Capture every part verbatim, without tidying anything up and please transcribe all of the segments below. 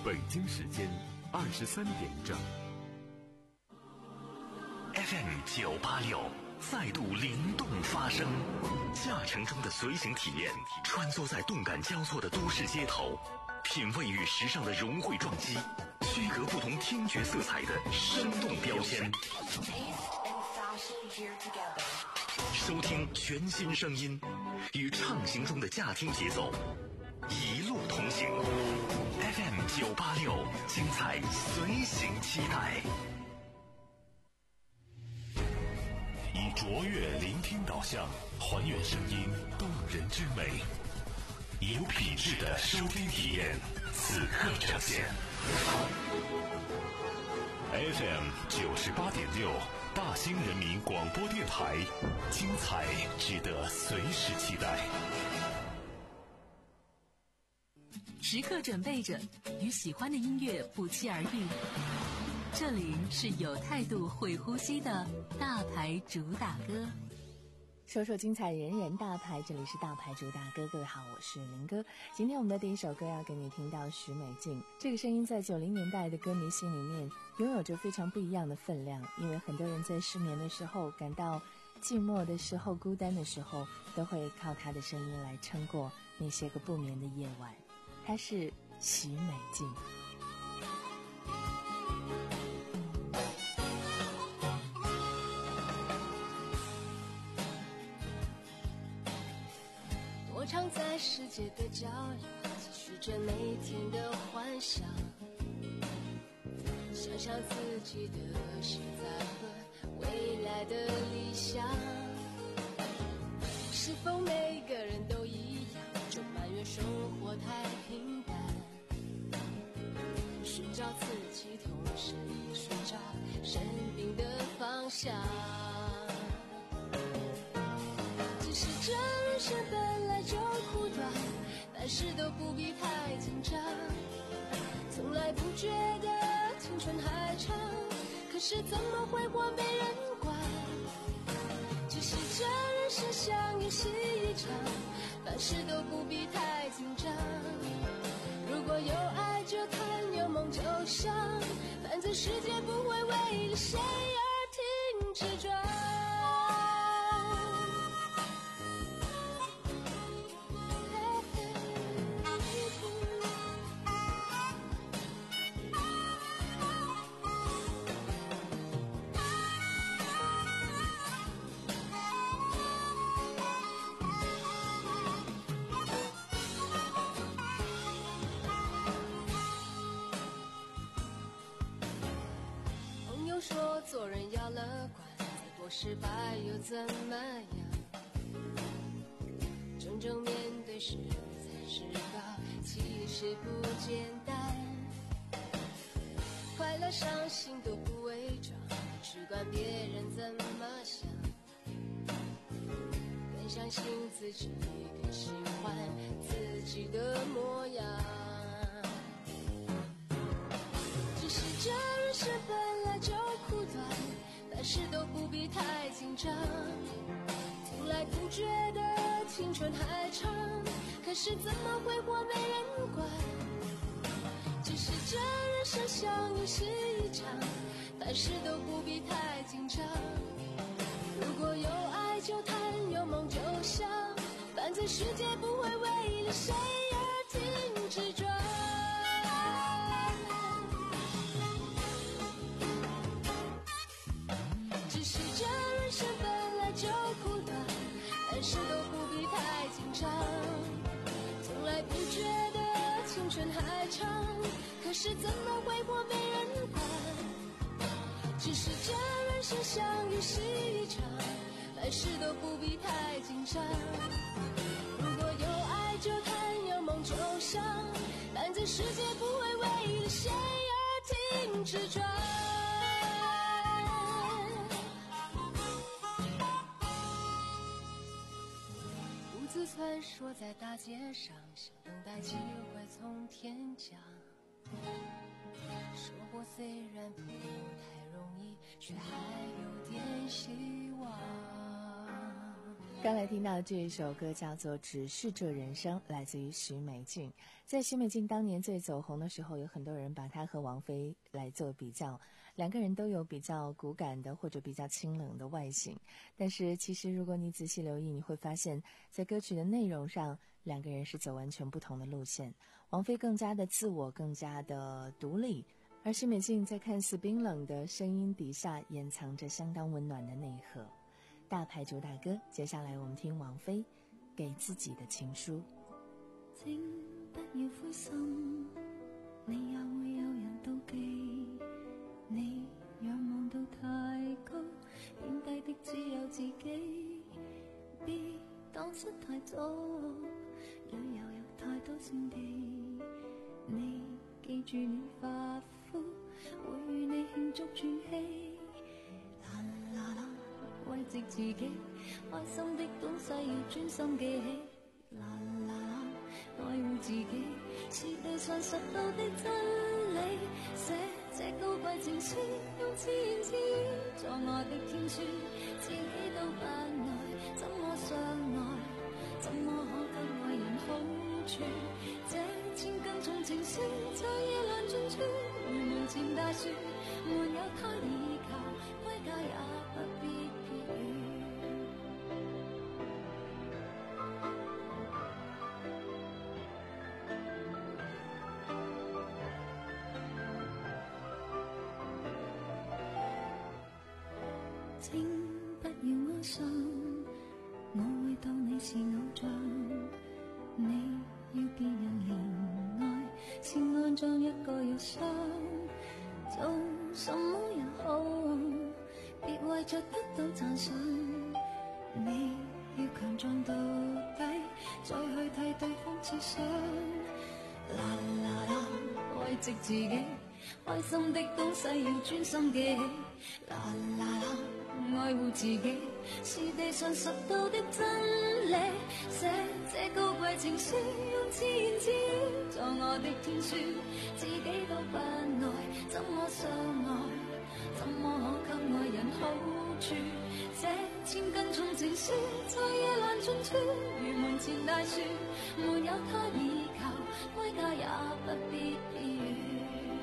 北京时间二十三点整。 F M 九八六再度灵动发声，驾乘中的随行体验，穿梭在动感交错的都市街头，品味与时尚的融汇撞击，区隔不同听觉色彩的生动标签。收听全新声音，与畅行中的驾听节奏，一路同行。F M 九八六，精彩随行期待。以卓越聆听导向，还原声音动人之美，有品质的收听体验，此刻呈现。F M 九十八点六，大兴人民广播电台，精彩值得随时期待。 时刻准备着，与喜欢的音乐不期而遇。这里是有态度会呼吸的大牌主打歌， 说说精彩人人大牌，这里是大牌主打歌。各位好，我是林哥。今天我们的第一首歌要给你听到许美静，这个声音在九零年代的歌迷心里面拥有着非常不一样的分量，因为很多人在失眠的时候，感到寂寞的时候，孤单的时候，都会靠她的声音来撑过那些个不眠的夜晚。她是许美静。 我常在世界的角落继续着每天的幻想，想象自己的现在和未来的理想。是否每个人都一样，就埋怨生活太平淡，寻找自己，同时也寻找生命的方向。只是这人生本来就苦短，但是都不必太紧张。从来不觉得青春还长，可是怎么会活没人管。只是这人生像游戏一场，凡事都不必太紧张。如果有爱就谈，有梦就想，反正世界不会为了谁而停止转。说做人要乐观，再多失败又怎么样？真正面对时才知道，其实不简单。快乐伤心都不伪装，只管别人怎么想。更相信自己，更喜欢自己的模样。只是这人生本来就苦短，但是都不必太紧张。从来不觉得青春还长，可是怎么会活没人管。只是这人生像游戏一场，凡事都不必太紧张。如果有爱就谈，有梦就想，反正世界不会为了谁而停止转。只是这人生本来就苦短，但是都不必太紧张。从来不觉得青春还长，可是怎么会活没人管。只是这人生像游戏一场，凡事都不必太紧张。如果有爱就谈，有梦就想，反正世界不会为了谁而停止转。独自穿梭在大街上，想等待机会从天降。生活虽然不太容易，却还有点希望。 刚才听到的这一首歌叫做《只是这人生》，来自于许美静。在许美静当年最走红的时候，有很多人把她和王菲来做比较，两个人都有比较骨感的或者比较清冷的外形。但是其实如果你仔细留意，你会发现在歌曲的内容上，两个人是走完全不同的路线。王菲更加的自我，更加的独立，而许美静在看似冰冷的声音底下，掩藏着相当温暖的内核。大牌主打歌，接下来我们听王菲给自己的情书。 請不要灰心，你也會有人妒忌，你仰望到太高，貶低的只有自己，別蕩失太早，旅遊有太多勝地，你記住你發膚，會與你慶祝轉機，啦啦啦慰藉自己，開心的東西要專心記起，啦啦啦愛護自己，是地上拾到的真理，寫這高貴情書，用自言自語作我的天書，自己都不愛，怎麼相愛，怎麼可給愛人好處，這千斤重情書在夜闌盡處，如門前大樹，沒有他倚靠，歸家也不必別語。請不要哀傷，我會當你是偶像，你要別人憐愛，先安裝一個藥箱，做什麼也好，別為着得到讚賞，你要強壯到底，再去替對方設想，啦啦啦慰藉自己，開心的東西要專心記起，啦啦啦愛護自己，是地上拾到的真理，寫這高貴情書，用自言自語作我的天書，自己都不愛，怎麼相愛，怎麼可給愛人好處，這千斤重情書在夜闌盡處，如門前大樹，沒有他倚靠，歸家也不必別語。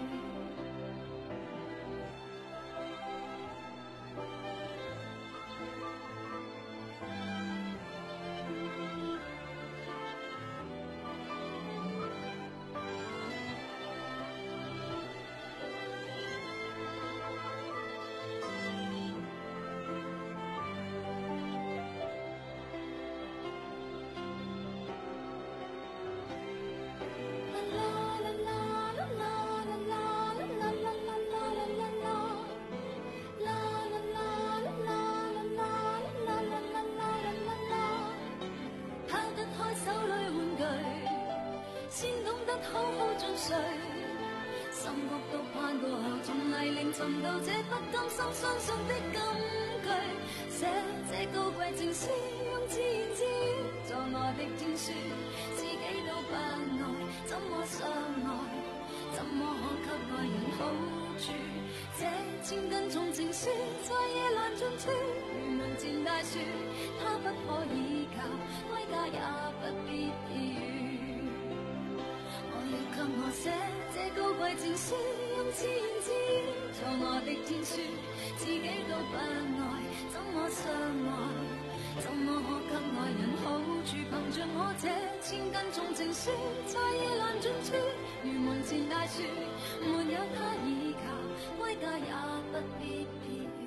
心谷都攀過後，從泥濘尋到這不甘心相信的金句，寫這高貴情書，用自言自語作我的天書，自己都不愛，怎麼相愛，怎麼可給愛人好處，這千斤重情書在夜闌盡處，如門前大樹，他不可倚靠，歸家也不必別語。給我寫這高貴情書，用自言自語作我的天書，自己都不愛，怎麼相愛，怎麼可給愛人好處，憑着我這千斤重情書，在夜闌盡處，如門前大樹，沒有他倚靠，歸家也不必別語。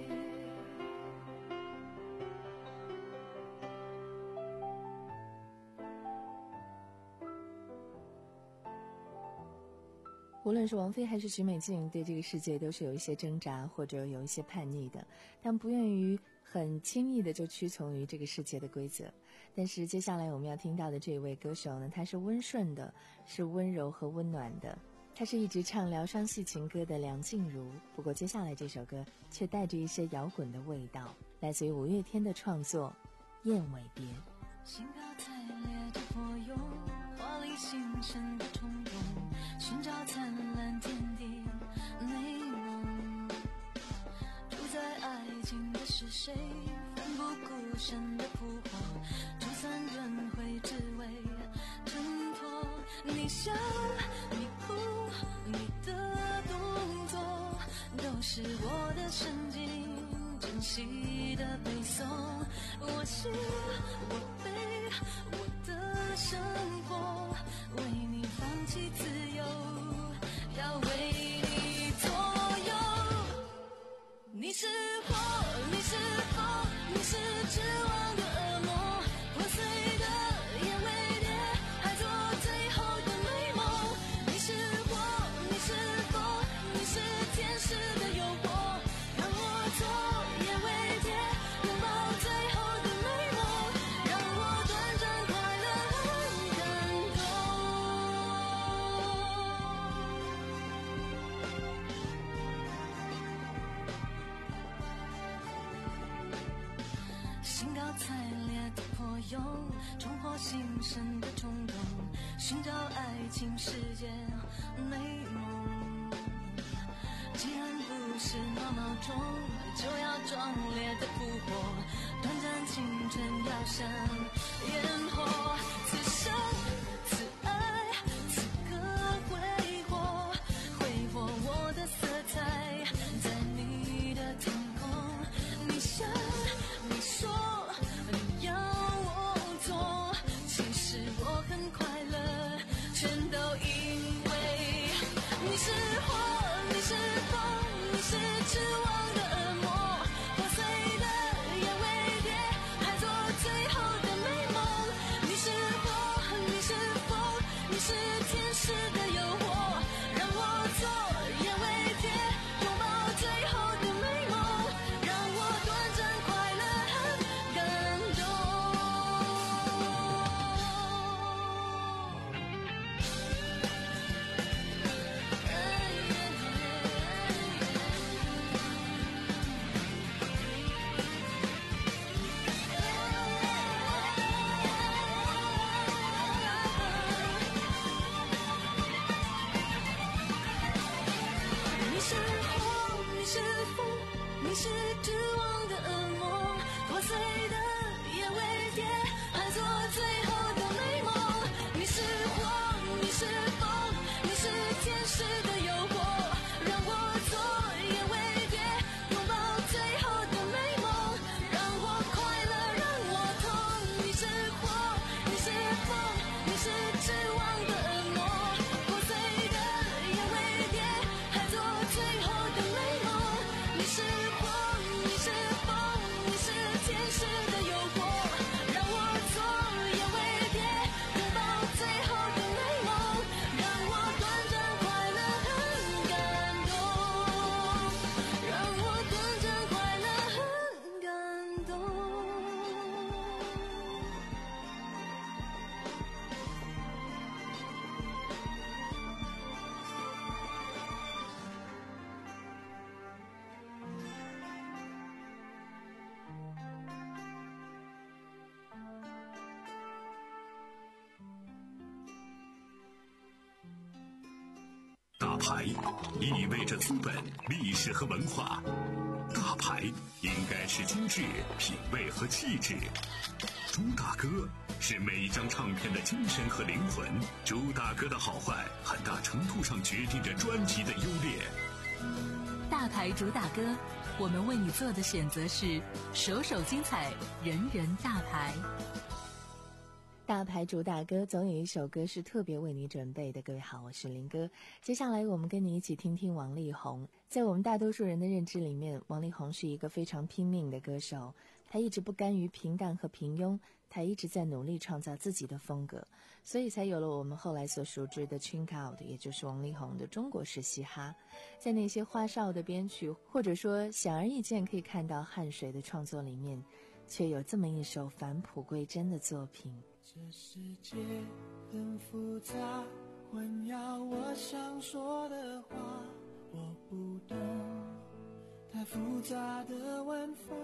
无论是王菲还是许美静，对这个世界都是有一些挣扎或者有一些叛逆的，但不愿于很轻易的就屈从于这个世界的规则。但是接下来我们要听到的这位歌手呢，他是温顺的，是温柔和温暖的，他是一直唱疗伤系情歌的梁静茹。不过接下来这首歌却带着一些摇滚的味道，来自于五月天的创作《燕尾别》。 兴高采烈的火涌，华丽星辰的冲动，寻找灿烂天地美梦，住在爱情的是谁，奋不顾身的扑笑，你哭，你的动作都是我的神经，珍惜的背诵。我信，我背，我的生活，为你放弃自由，要为你左右。你是火，你是风，你是绝望的恶魔，破碎的眼尾蝶，还做最后的美梦。你是火，你是风，你是天使的诱惑，让我做眼尾蝶，拥抱最后的美梦，让我短暂快乐很感动。兴高采烈的破蛹，冲破心神的冲动，寻找爱情世界美梦。既然不是闹闹钟，就要壮烈的复活，短暂青春要像烟火，此生此爱此刻挥霍，挥霍我的色彩，在你的天空。你想你说你要我做，其实我很快乐，全都因为你是火，你是风，你是绝望的恶魔，破碎的眼尾蝶，还做最后的美梦。你是火，你是风，你是天使的诱惑，让我做眼尾蝶，拥抱最后的美梦，让我短暂快乐很感动。你是火，你是风，你是绝望的恶魔，破碎的眼尾蝶，还做最后的美梦。你是火，你是风，你是天使的诱惑，让我做眼尾蝶，拥抱最后的美梦，让我快乐，让我痛。你是火，你是风，你是绝望的恶魔，破碎的眼尾蝶，还做最后的美梦。你是火，你是风，你是天使的诱惑，让我做眼尾蝶，拥抱最后的美梦，让我短暂快乐很感动，让我短暂快乐很感动。 大牌意味着资本、历史和文化，大牌应该是精致、品味和气质。朱大哥是每一张唱片的精神和灵魂，朱大哥的好坏很大程度上决定着专辑的优劣。 大牌主打歌，我们为你做的选择是首首精彩，人人大牌。 大牌主打歌总有一首歌是特别为你准备的。各位好，我是林哥。接下来我们跟你一起听听王力宏。在我们大多数人的认知里面，王力宏是一个非常拼命的歌手，他一直不甘于平淡和平庸，他一直在努力创造自己的风格，所以才有了我们后来所熟知的 Chink Out， 也就是王力宏的中国式嘻哈。在那些花哨的编曲，或者说显而易见可以看到汗水的创作里面，却有这么一首返璞归真的作品。 这世界很复杂，混淆我想说的话，我不懂太复杂的玩法，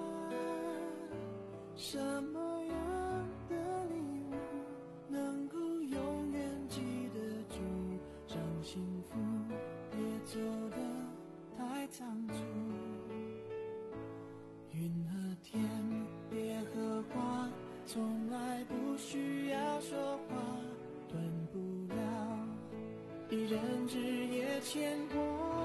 什么样的礼物能够永远记得住，让幸福别走得太仓促，云和天别和花，从来不需要说话，断不了人只也牵挂。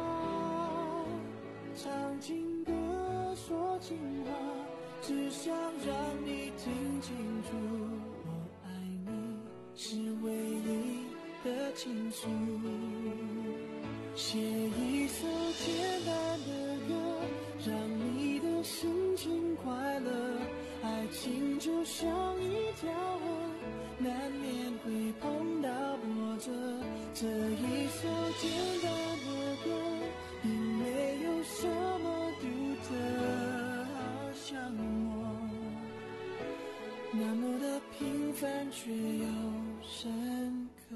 唱情歌说情话，只想让你听清楚，我爱你是唯一的情书。写一首简单的歌，让你的心情快乐。爱情就像一条河，难免会碰到波折。这一首简单的歌，并没有什么独特，好像我那么的平凡却又深刻。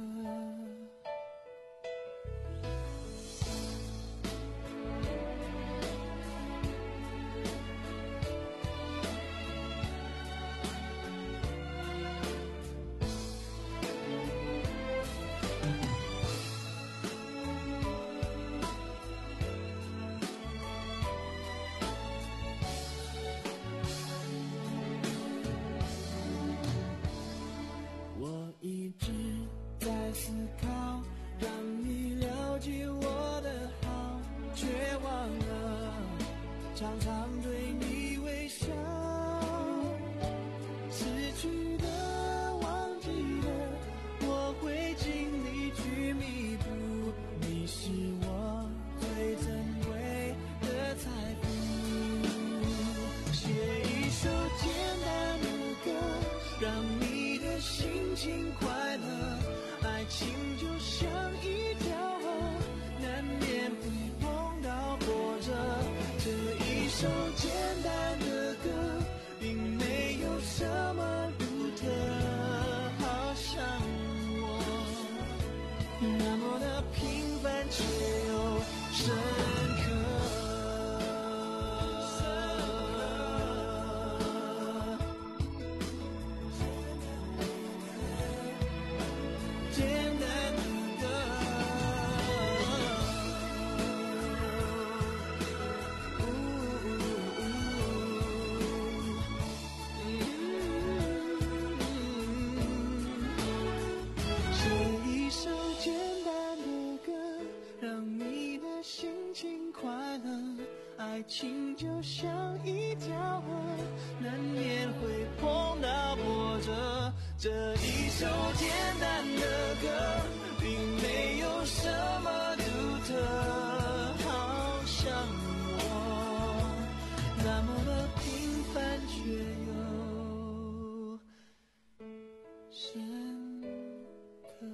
常常对你微笑，失去的忘记的，我会尽力去弥补。你是我最珍贵的财富。写一首简单的歌，让你的心情快乐。爱情就像一条河，难免会碰到波折。这一首简单的歌，并没有什么独特，好像我那么的平凡却又深刻。爱情就像一条河，难免会碰到波折。这一首简单的歌，并没有什么独特，好像我那么的平凡却又深刻。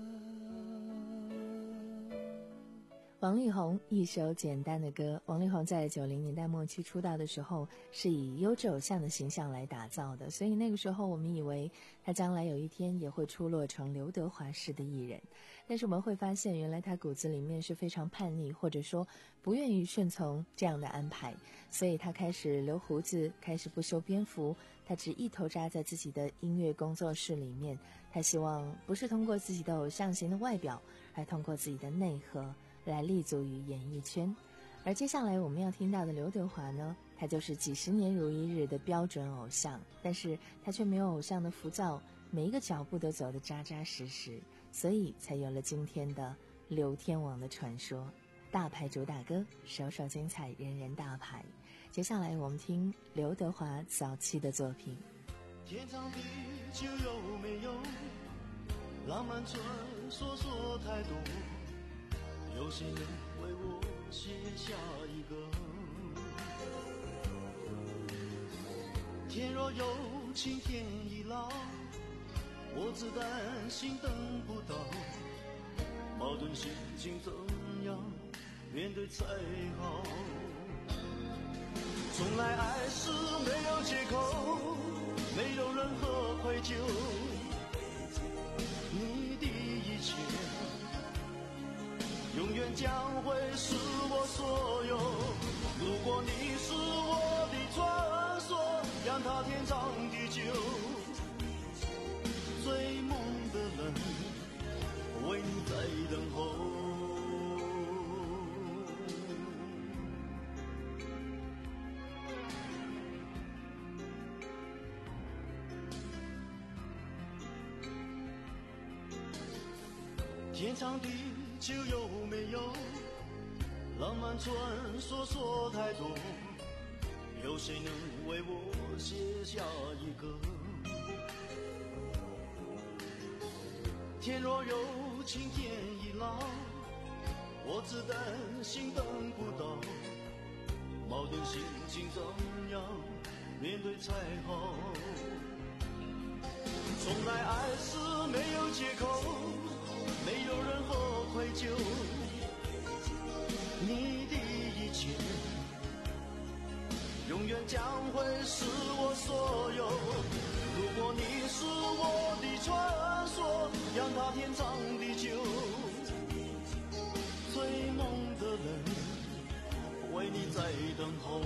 王力宏一首简单的歌。王力宏在九零年代末期出道的时候，是以优质偶像的形象来打造的，所以那个时候我们以为他将来有一天也会出落成刘德华式的艺人。但是我们会发现，原来他骨子里面是非常叛逆，或者说不愿意顺从这样的安排，所以他开始留胡子，开始不修边幅，他只一头扎在自己的音乐工作室里面。他希望不是通过自己的偶像型的外表，而通过自己的内核来立足于演艺圈。而接下来我们要听到的刘德华呢，他就是几十年如一日的标准偶像，但是他却没有偶像的浮躁，每一个脚步都走得扎扎实实，所以才有了今天的刘天王的传说。大牌主打歌，首首精彩，人人大牌。接下来我们听刘德华早期的作品。 天长地久有没有浪漫传说说太多，有谁能为我写下一个？天若有情天亦老，我只担心等不到，矛盾心情怎样面对才好？从来爱是没有借口，没有任何愧疚，你的一切永远将会是我所有。如果你是我的传说，让它天长地久，追梦的人为你在等候。天长地就有没有？浪漫传说说太多，有谁能为我写下一个？天若有情天亦老，我只担心等不到，矛盾心情怎样面对才好？从来爱是没有借口，没有任何愧疚，你的一切永远将会是我所有。如果你是我的传说，让它天长地久，追梦的人为你在等候。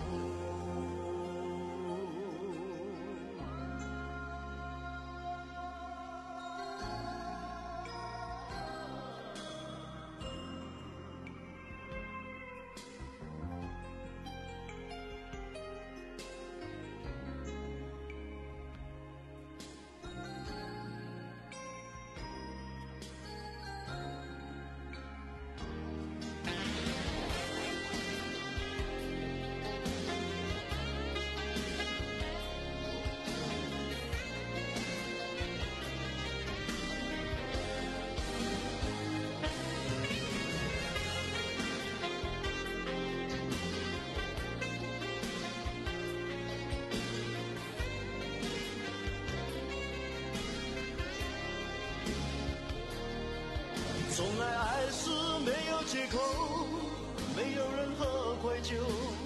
从来爱是没有借口，没有任何愧疚，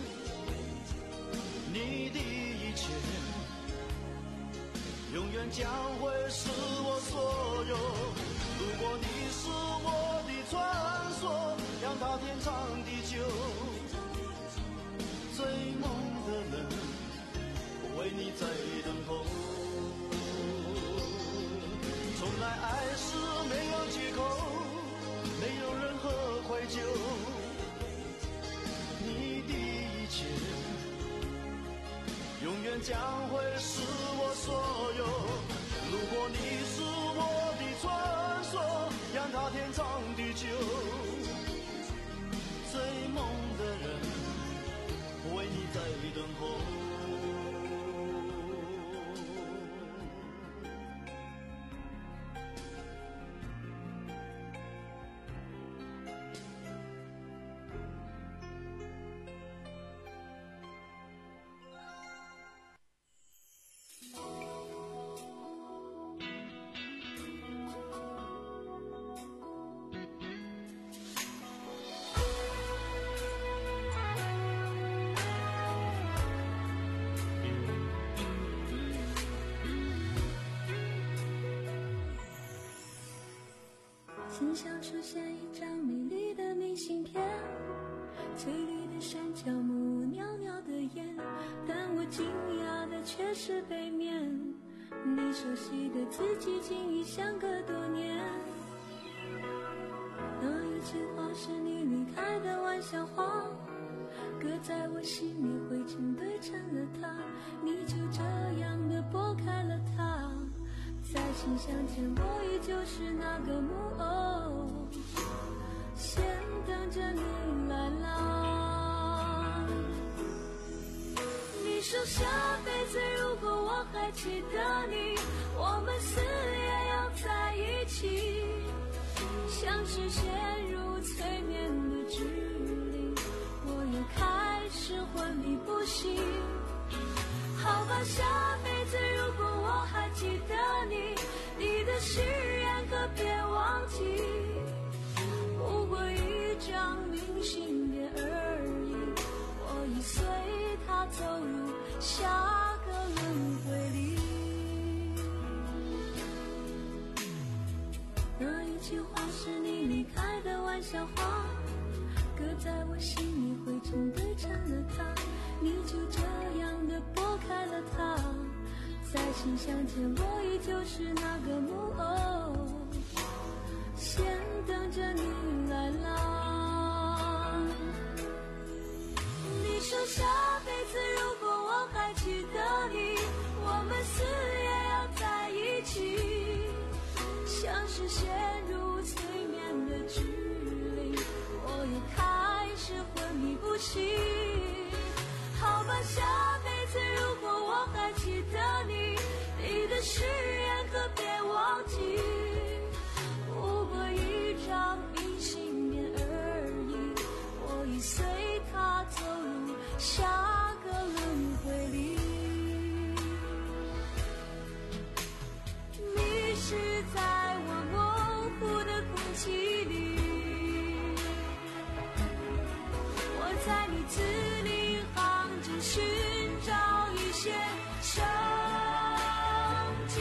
你的一切永远将会是我所有。如果你是我的传说，让它天长地久，追梦的人为你在等候。从来爱是没有借口，没有任何愧疚，你的一切永远将会是我所有。如果你是我的传说，让它天长地久，追梦的人为你在等候。 心上出现一张美丽的明信片，翠绿的山脚木，袅袅的烟，但我惊讶的却是背面，你熟悉的字迹竟已相隔多年。那一句话是你离开的玩笑话，搁在我心里灰尘堆成了塔，你就这样的拨开了它。在信箱前我依旧是那个木偶，先等着你来啦。你说下辈子如果我还记得你，我们死也要在一起，像是陷入催眠的指令，我又开始昏迷不醒。好吧，下辈子如果我还记得你，你的誓言可别忘记，不过一张明信片而已，我已随它走入下个轮回里。那一句话是你离开的玩笑话，搁在我心里灰尘堆成了塔，你就这样的拨开了它。在信箱前我依旧是那个木偶，先等着你来啦。你说下辈子如果我还记得你，我们死也要在一起，像是陷入催眠的指在你字里行间寻找一些生机。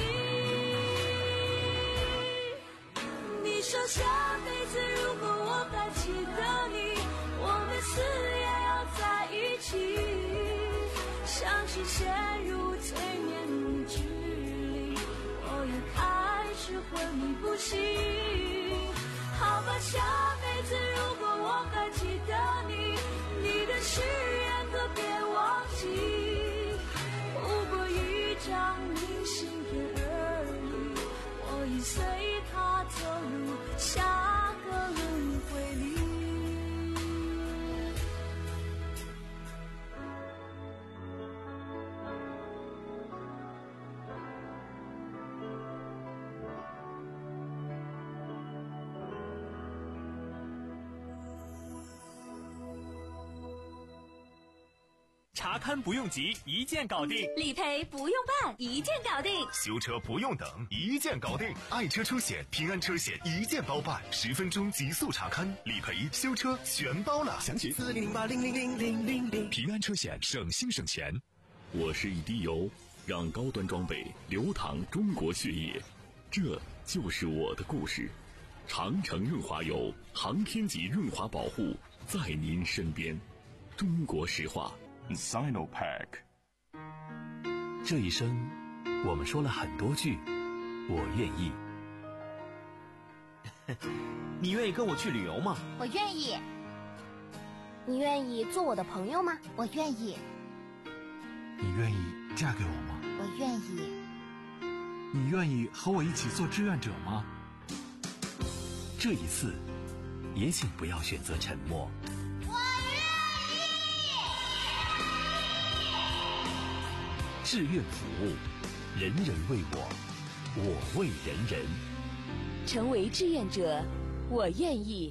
你说下辈子如果我还记得你，我们死也要在一起。像是陷入催眠之里，我也开始昏迷不醒。好吧，下辈子如果我还记得你，你的誓言可别忘记，不过一张明信片而已，我已随它走入下个轮回里。 查看不用急，一键搞定； 理赔不用办，一键搞定； 修车不用等，一键搞定。爱车车险、平安车险一键包办，十分钟极速查看，理赔、修车全包了。详情四零零八零零零零零零。 平安车险，省心省钱。我是一滴油，让高端装备流淌中国血液，这就是我的故事。长城润滑油，航天级润滑保护，在您身边。中国石化。 Sinopack。 这一生我们说了很多句我愿意。 你愿意跟我去旅游吗？ 我愿意。你愿意做我的朋友吗？我愿意。 你愿意嫁给我吗？ 我愿意。 你愿意和我一起做志愿者吗？ 这一次也请不要选择沉默。志愿服务，人人为我，我为人人。 成为志愿者，我愿意。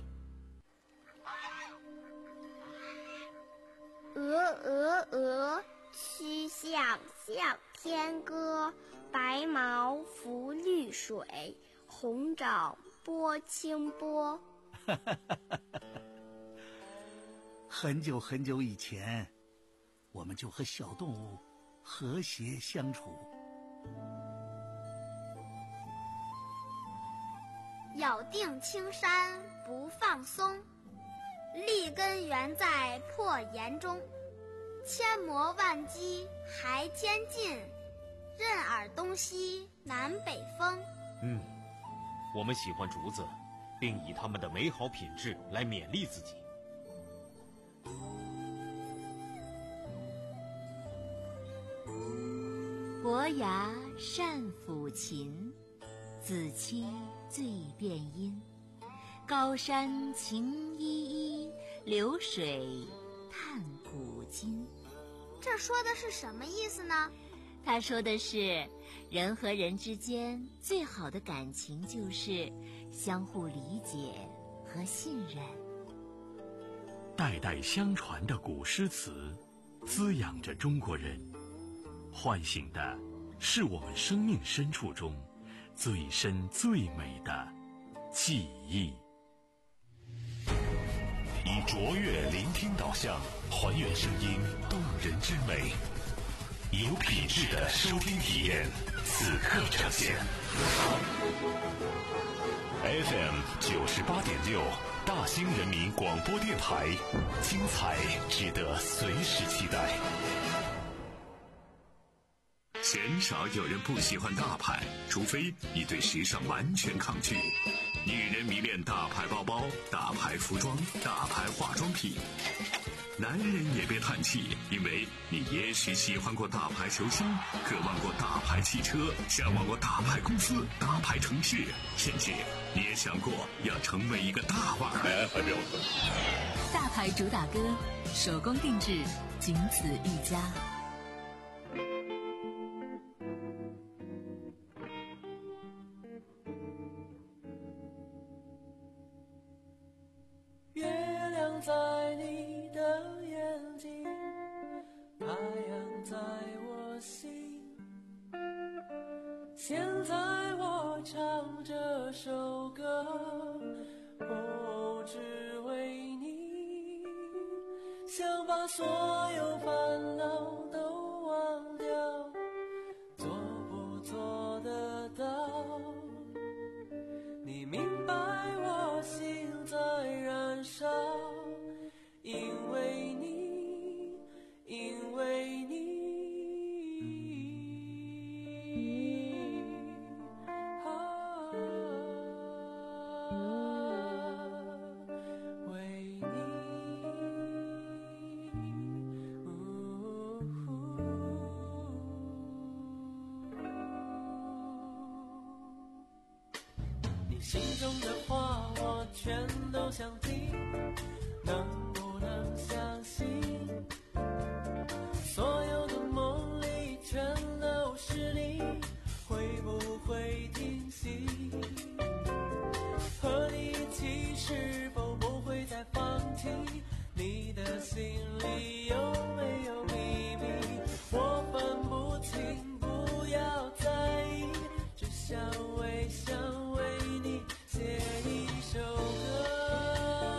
鹅鹅鹅，曲项向天歌。白毛浮绿水，红掌拨清波。 很久很久以前，我们就和小动物和谐相处。 咬定青山不放松，立根原在破岩中。千磨万击还坚劲，任尔东西南北风。 嗯，我们喜欢竹子，并以它们的美好品质来勉励自己。 伯牙善抚琴，子期醉辨音。高山晴依依，流水叹古今。 这说的是什么意思呢？ 他说的是，人和人之间最好的感情就是相互理解和信任。 代代相传的古诗词，滋养着中国人，唤醒的是我们生命深处中最深最美的记忆。 以卓越聆听导向，还原声音动人之美，有品质的收听体验，此刻呈现。F M 九十八点六，大兴人民广播电台，精彩值得随时期待。鲜少有人不喜欢大牌，除非你对时尚完全抗拒。女人迷恋大牌包包、大牌服装、大牌化妆品。男人也别叹气，因为你也许喜欢过大牌球星，渴望过大牌汽车，向往过大牌公司、大牌城市，甚至你也想过要成为一个大腕儿。还没有。 大牌主打歌，手工定制，仅此一家。 月亮在你的眼睛，太阳在我心。现在我唱这首歌，哦，只为你。想把所有烦恼都忘掉，做不做得到？你明白我心在燃烧，因为你，因为你。心中的话我全都想听，能不能相信所有的梦里全都是你？会不会停息？和你一起是否不会再放弃？你的心里有没有秘密？我分不清，不要在意，只想微笑为你写一首歌。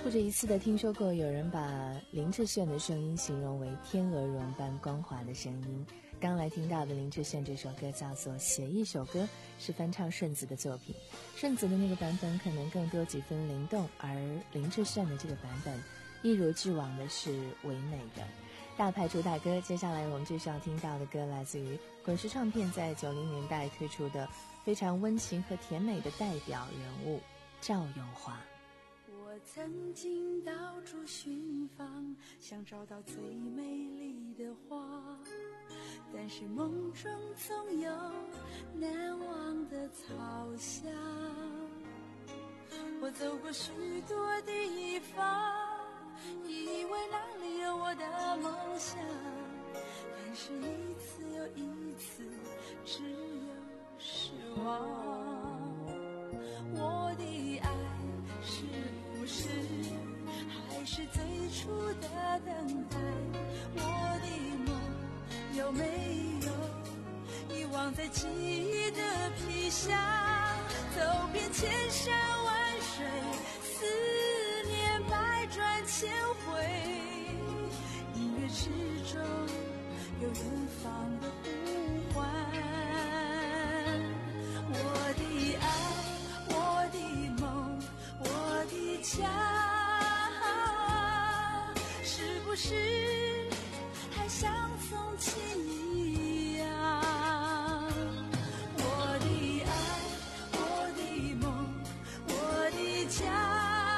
不止一次的听说过有人把林志炫的声音形容为天鹅绒般光滑的声音。刚来听到的林志炫这首歌叫做《写一首歌》，是翻唱顺子的作品。顺子的那个版本可能更多几分灵动，而林志炫的这个版本一如既往的是唯美的。大牌主打歌，接下来我们就是要听到的歌来自于滚石唱片在九零年代推出的非常温情和甜美的代表人物赵咏华。 我曾经到处寻访，想找到最美丽的花，但是梦中总有难忘的草香。我走过许多地方，以为那里有我的梦想，但是一次又一次只有失望。我的爱是不是还是最初的等待？我的梦有没有遗忘在记忆的皮箱？走遍千山万水，思念百转千回，音乐之中有远方的呼唤。我的爱，我的梦，我的家，是不是还像从前一样？我的爱，我的梦，我的家，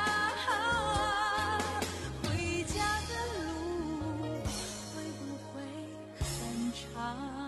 回家的路会不会很长？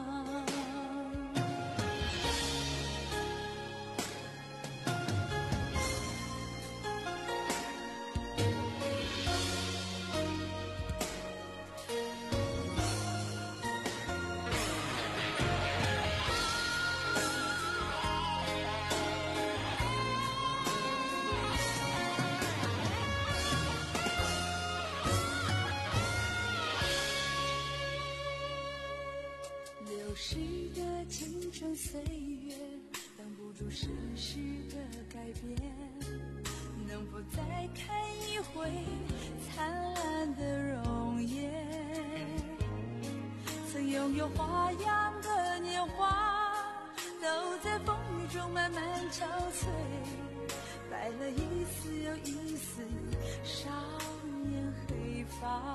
流逝的青春岁月，挡不住世事的改变。能否再看一回灿烂的容颜？曾拥有花样的年华，都在风雨中慢慢憔悴，白了一丝又一丝少年黑发。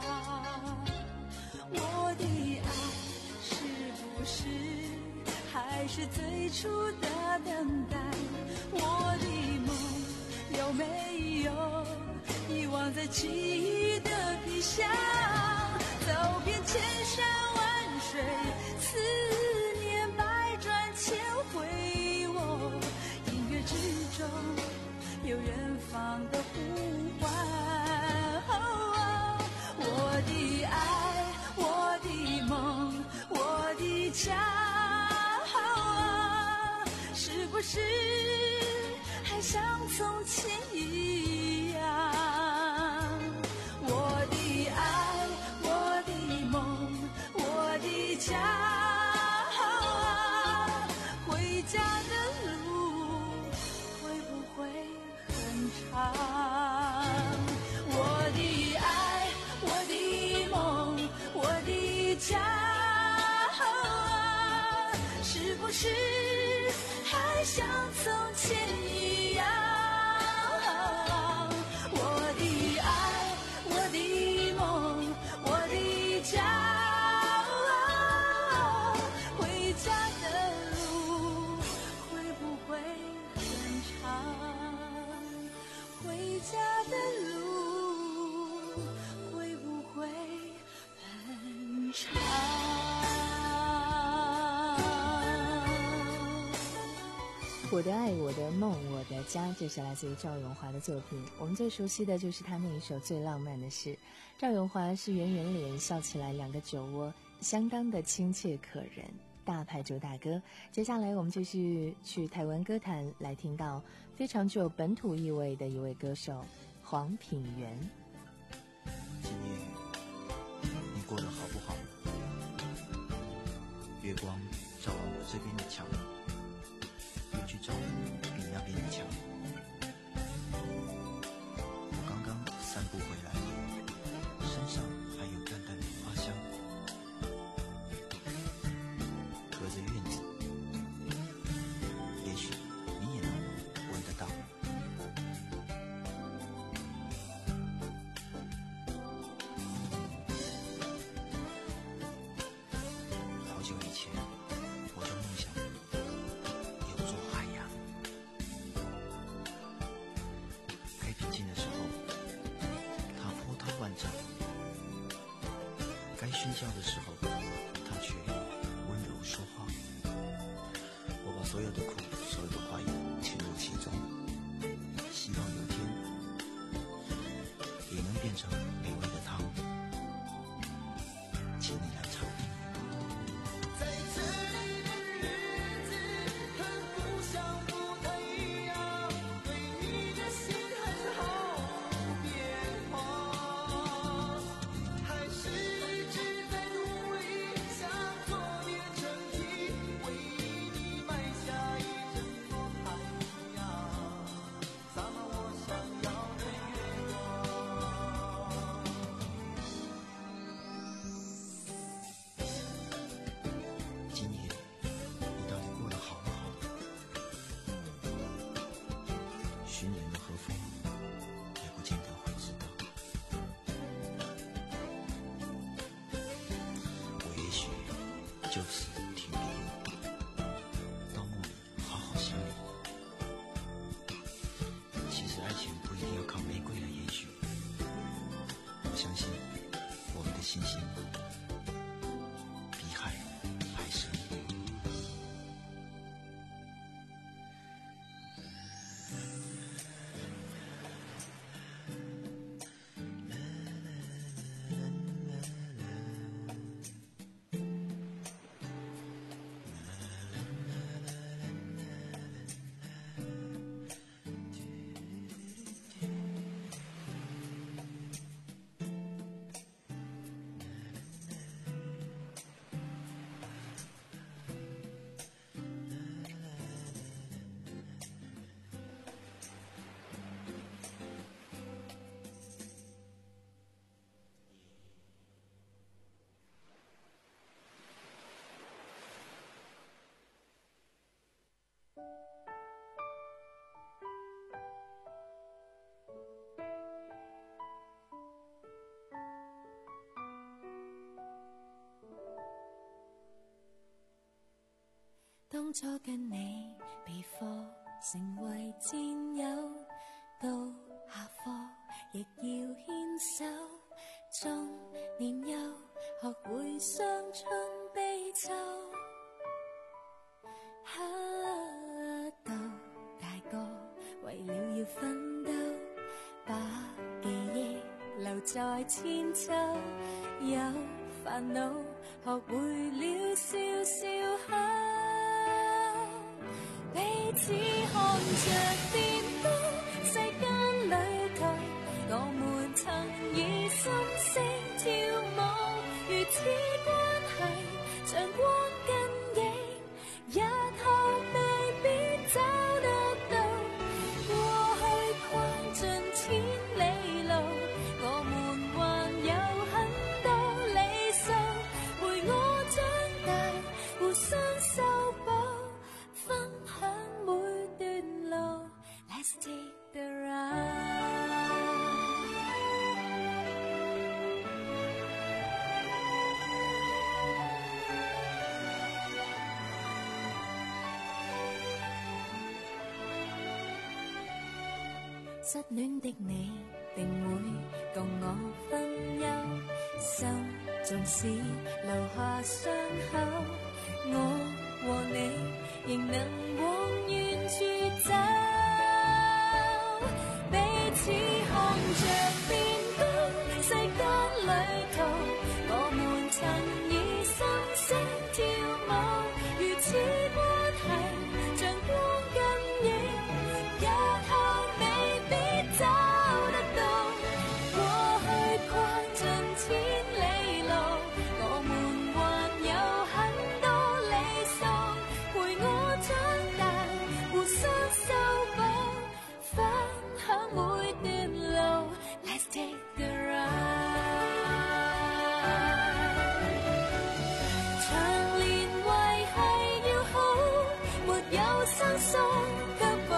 我的爱是不是还是最初的等待？我的梦有没有遗忘在记忆的皮箱？走遍千山万水，思念百转千回，我音乐之中有远方的呼唤。我的爱，我的梦，我的家，是不是还像从前一样？我的爱，我的梦，我的家，回家的路会不会很长？我的爱，我的梦，我的家，是不是还像从前一样？我的爱，我的梦，我的家，回家的路会不会很长？回家的路会不会很长？ 我的爱，我的梦，我的家，这是来自于赵咏华的作品。我们最熟悉的就是他那一首最浪漫的事。赵咏华是圆圆脸，笑起来两个酒窝，相当的亲切可人。大牌主打歌，接下来我们继续去台湾歌坛来听到非常具有本土意味的一位歌手黄品源。 今夜你过得好不好？月光照完我这边的墙，又去找你那边的墙。我刚刚三喧嚣的时候，他却温柔说话。我把所有的苦，所有的怀疑潜入其中，希望有天也能变成美味的汤，请你来尝。 在这里的日子和故乡不太一样，对你的心还是毫无变化，还是一直在努力想做点成绩，为你埋下一阵风太阳，洒满我想要的月光。 今夜你到底过得好不好？寻人的和风也不见得会知道。我也许就此停笔，到梦里好好想你。其实爱情不一定要靠玫瑰来延续，我相信我们的信心比海还深。 當初跟你被課成為戰友，到下課亦要牽手，中年幼學會傷春悲秋，到大個為了要奮鬥，把記憶留在千秋，有煩惱學會了笑笑口，彼此看着變高，世間裏頭我們曾以心聲跳舞，如此關係像光跟影，日後未必找得到，過去跨盡千里路，我們還有很多理數，陪我長大，互相修補，分享每段路 Let's take the ride。 失戀的你定會共我分憂，心縱使留下傷口，我和你仍能往遠處走，彼此看着變高，世間裏頭我們曾以心聲跳舞，如此關係像光跟影，日後未必找得到，過去跨盡千里路，我們還有很多理數，陪我長大，互相修補，分享每段路 Let's take the ride。 長年維繫要好，沒有生疏腳步，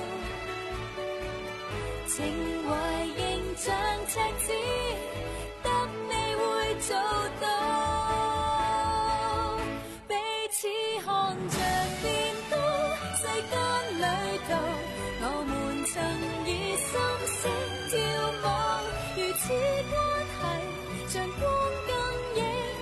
情懷仍像赤子，得你會做到，彼此看着變高，世間裏頭我們曾以心聲跳舞，如此關係像光跟影，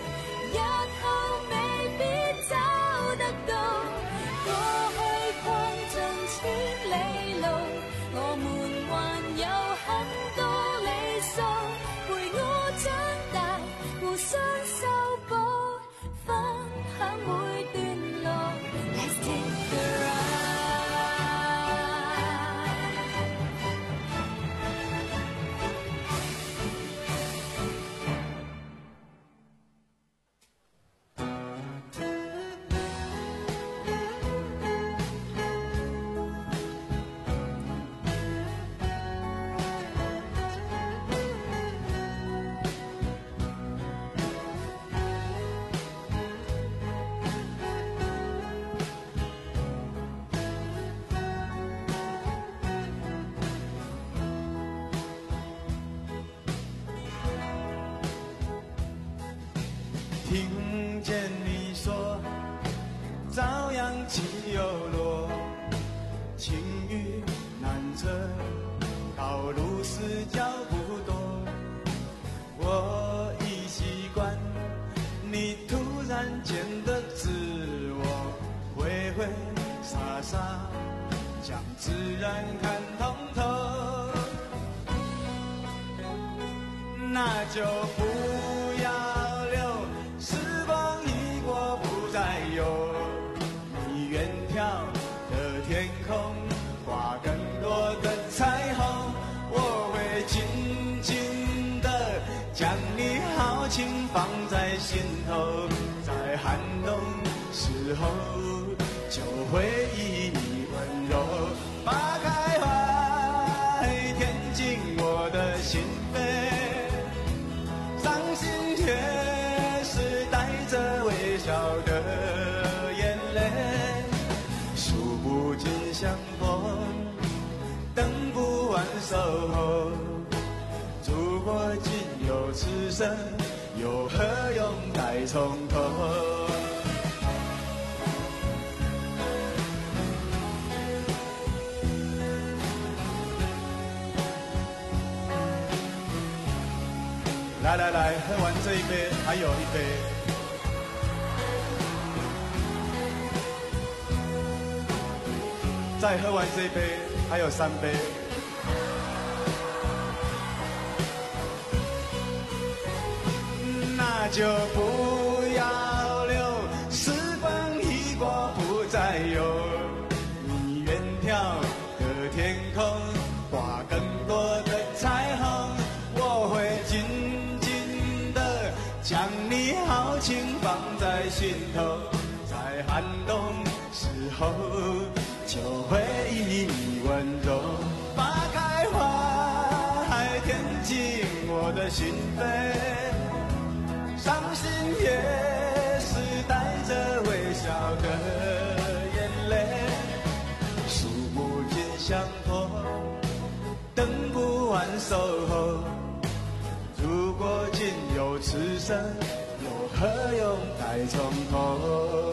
听见你说朝阳起又落，晴雨难测，道路是脚不多。我已习惯你突然间的自我，挥挥洒洒将自然看通透，那就不要留，时光一过不再有，你远眺的天空挂更多的彩虹，我会紧紧的将你豪情放在心头，在寒冬时候就会以你温柔花开怀，填进我的心扉，伤心却是带着微笑的眼泪，数不尽相逢，等不完守候，如果仅有此生，又何用再从头。来来来，喝完这一杯，还有一杯。再喝完这一杯，还有三杯。那就不要留，时光一过不再有，你远眺的天空挂更多的彩虹，我会紧将你豪情放在心头，在寒冬时候就会以你温柔花开怀，填进我的心扉，伤心也是带着微笑的眼泪，数不尽相逢，等不完守候，如果仅有此生，又何用再从头。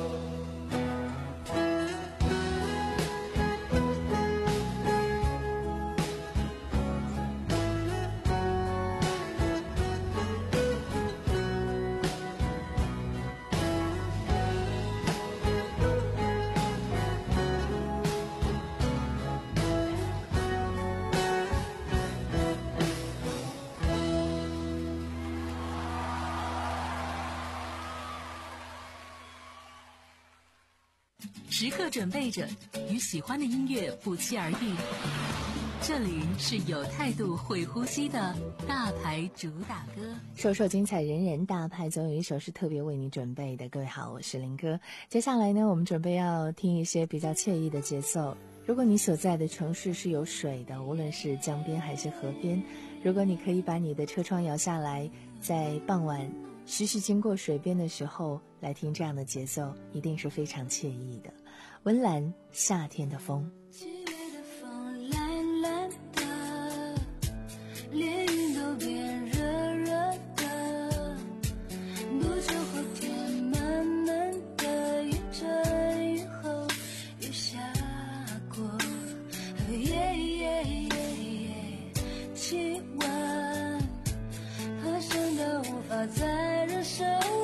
时刻准备着，与喜欢的音乐不期而遇。这里是有态度、会呼吸的大牌主打歌， 首首精彩，人人大牌，总有一首是特别为你准备的。各位好，我是林哥。接下来呢，我们准备要听一些比较惬意的节奏。如果你所在的城市是有水的，无论是江边还是河边，如果你可以把你的车窗摇下来，在傍晚徐徐经过水边的时候来听这样的节奏，一定是非常惬意的。温岚，夏天的风。 七月的风蓝蓝的，连云都变热热的，不久后天慢慢的一阵雨后又下过，耶耶耶耶，气温爬升到无法再忍受，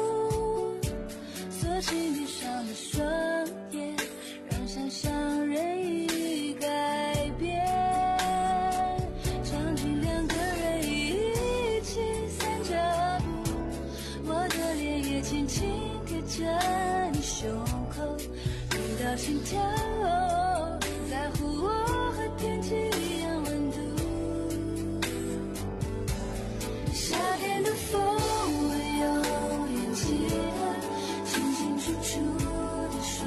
锁起闭上的双眼，想象任意改变，场景两个人一起散着步，我的脸也轻轻贴着你胸口，听到心跳，在乎我和天气一样温度。夏天的风会永远记得，清清楚楚地说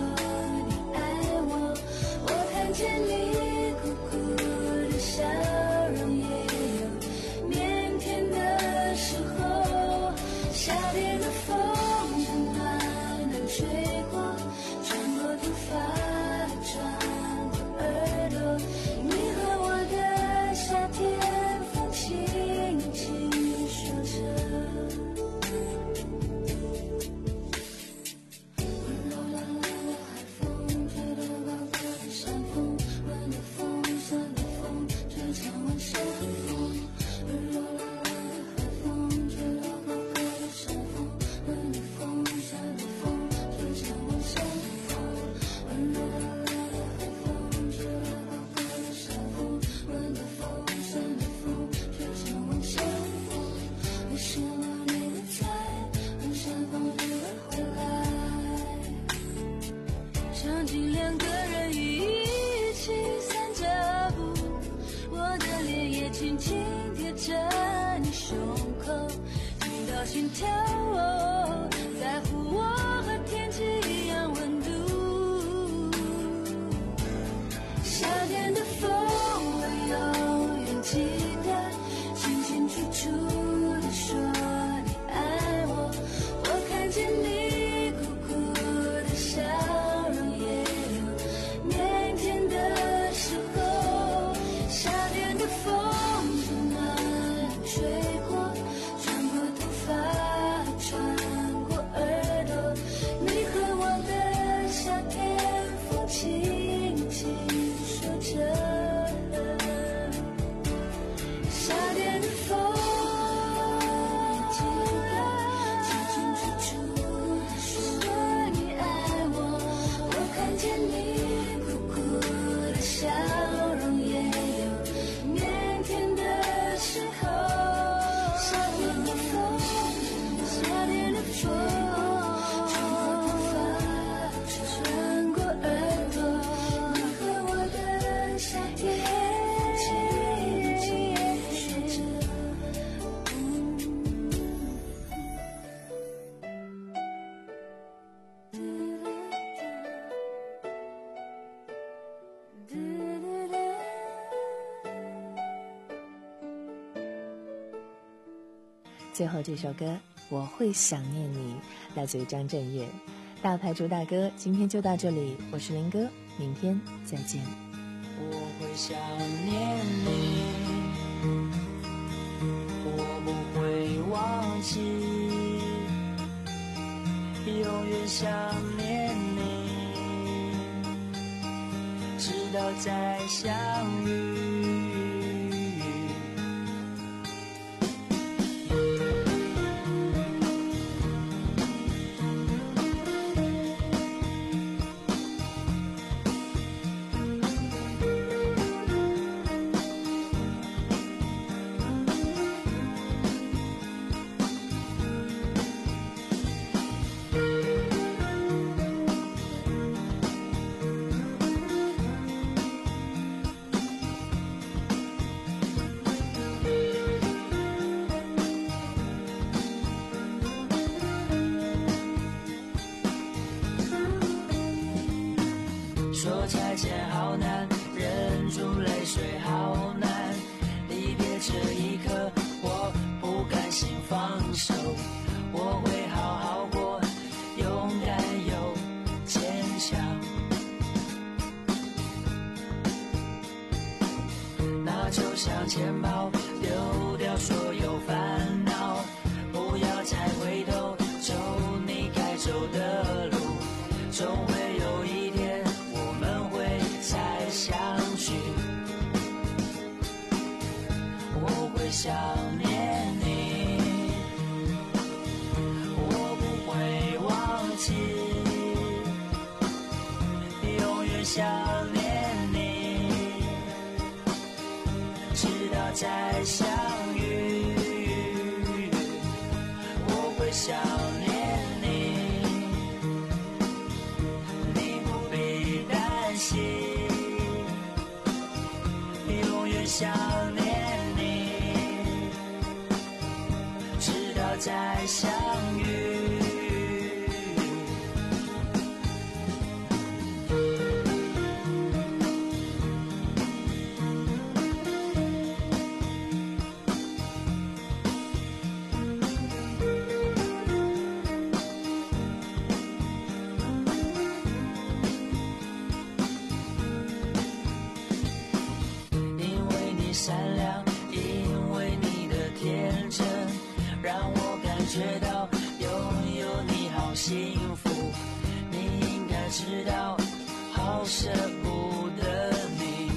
见你酷酷的笑容，也有腼腆的时候。夏天的风正暖暖吹过，穿过头发，穿过耳朵。你和我的夏天，风轻轻说着。 心跳，哦，在乎我和天气一样温度。夏天的风，我永远记得，清清楚楚地说你爱我。我看见你苦苦的笑容，也有腼腆的时候。夏天的风从哪里吹过，穿过头发，穿过耳朵。你和我的夏天，风轻轻说着。夏天的风，记得清清楚楚地说你爱我。我看见你苦苦的笑容，也有腼腆的时候。夏天的风，夏天的风，穿过头发，穿过耳朵。你和我的夏天，轻轻说着。 最后这首歌我会想念你，来自于张震岳。大牌主打歌今天就到这里，我是林哥，明天再见。 我会想念你，我不会忘记，永远想念你，直到再相遇。说再见好难，忍住泪水好难，离别这一刻我不甘心放手，我会好好过，勇敢又坚强。那就向前跑，丢掉所有烦恼，不要再回头，走你该走的路，总会有一天我们会再相聚。我会想念你，我不会忘记，永远想念你，直到再相遇。我会想念你，你不必担心，永远想念你，直到再相遇。因为你善良，因为你的天真，让我感觉到拥有你好幸福。你应该知道，好舍不得你。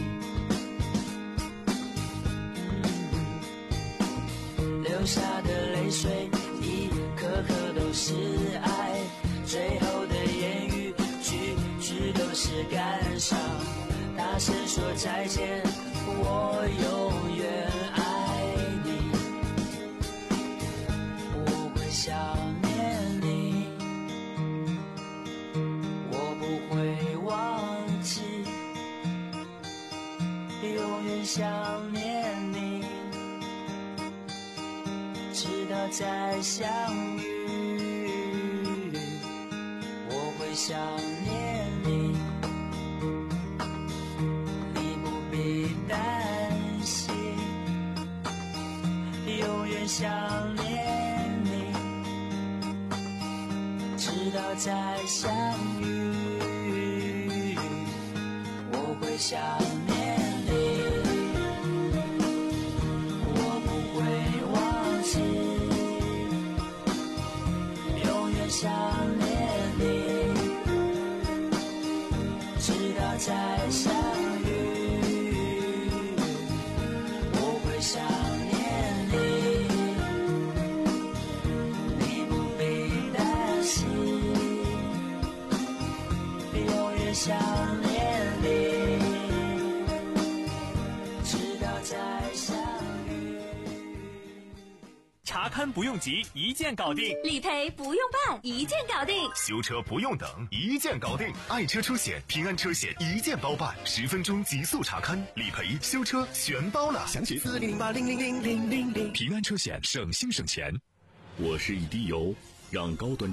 嗯、流下的泪水，一颗颗都是爱，最后的言语，句句都是感伤。大声说再见，我永远爱你。我会想念你，我不会忘记，永远想念你， 直到再相遇，我会想念你，你不必担心，永远想念你，直到再相遇，我会想念你。想念你，直到再相遇，我会想念你，你不必担心，永远想念你，直到再相遇。 查看不用急，一键搞定； 理赔不用办，一键搞定； 修车不用等，一键搞定。爱车出险，平安车险一键包办，十分钟极速查看，理赔、修车全包了。详情四零零八零零零零零零。平安车险，省心省钱。 我是一滴油，让高端